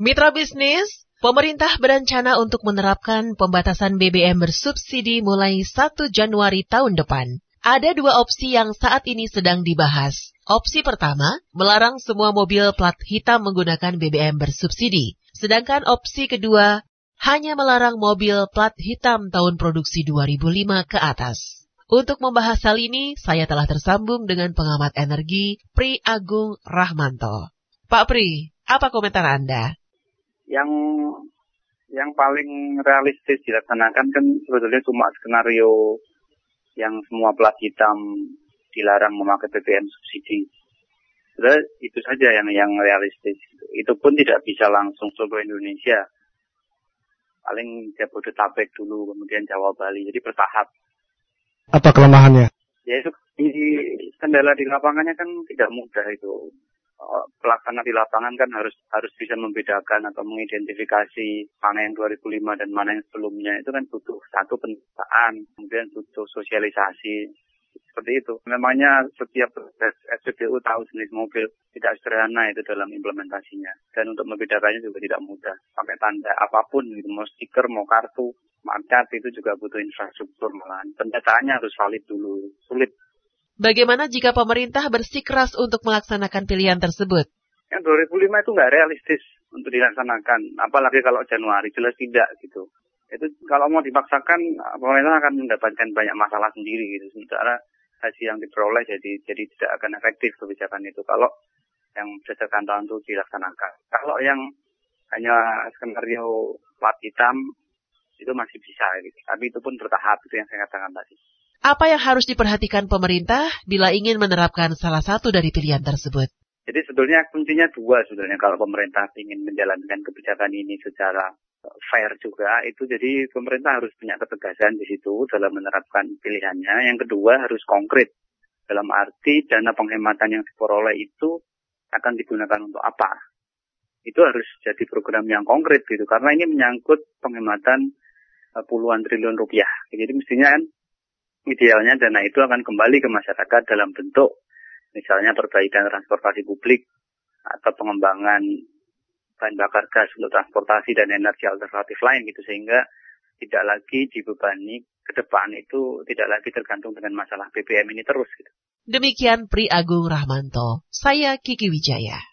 Mitra bisnis, pemerintah berencana untuk menerapkan pembatasan BBM bersubsidi mulai 1 Januari tahun depan. Ada dua opsi yang saat ini sedang dibahas. Opsi pertama, melarang semua mobil plat hitam menggunakan BBM bersubsidi. Sedangkan opsi kedua, hanya melarang mobil plat hitam tahun produksi 2005 ke atas. Untuk membahas hal ini, saya telah tersambung dengan pengamat energi, Pri Agung Rahmanto. Pak Pri, apa komentar Anda? Yang paling realistis dilaksanakan kan sebetulnya cuma skenario yang semua plat hitam dilarang memakai BBM subsidi. Sebenarnya itu saja yang realistis. Itu pun tidak bisa langsung seluruh Indonesia. Paling Jabodetabek dulu, kemudian Jawa Bali. Jadi bertahap. Apa kelemahannya? Ya itu kendala di lapangannya kan tidak mudah itu. Pelaksana di lapangan kan harus bisa membedakan atau mengidentifikasi mana yang 2005 dan mana yang sebelumnya. Itu kan butuh satu pendataan, kemudian butuh sosialisasi. Seperti itu. Memangnya setiap SPBU tahu jenis mobil tidak sederhana itu dalam implementasinya. Dan untuk membedakannya juga tidak mudah. Pakai tanda apapun, gitu. Mau stiker, mau kartu, market itu juga butuh infrastruktur malahan. Pendataannya harus valid dulu. Sulit. Bagaimana jika pemerintah bersikeras untuk melaksanakan pilihan tersebut? Yang 2005 itu nggak realistis untuk dilaksanakan. Apalagi kalau Januari, jelas tidak gitu. Itu kalau mau dipaksakan, pemerintah akan mendapatkan banyak masalah sendiri gitu. Sementara hasil yang diperoleh jadi tidak akan efektif kebijakan itu kalau yang berdasarkan tahun itu dilaksanakan. Kalau yang hanya skenario plat hitam itu masih bisa gitu. Tapi itu pun bertahap, itu yang saya katakan tadi. Apa yang harus diperhatikan pemerintah bila ingin menerapkan salah satu dari pilihan tersebut? Jadi sebetulnya kuncinya dua sebenarnya kalau pemerintah ingin menjalankan kebijakan ini secara fair juga, itu jadi pemerintah harus punya ketegasan di situ dalam menerapkan pilihannya. Yang kedua harus konkret, dalam arti dana penghematan yang diperoleh itu akan digunakan untuk apa. Itu harus jadi program yang konkret gitu, karena ini menyangkut penghematan puluhan triliun rupiah. Jadi mestinya kan idealnya dana itu akan kembali ke masyarakat dalam bentuk misalnya perbaikan transportasi publik atau pengembangan bahan bakar gas untuk transportasi dan energi alternatif lain gitu, sehingga tidak lagi dibebani ke depan itu tidak lagi tergantung dengan masalah BBM ini terus gitu. Demikian Pri Agung Rahmanto, saya Kiki Wijaya.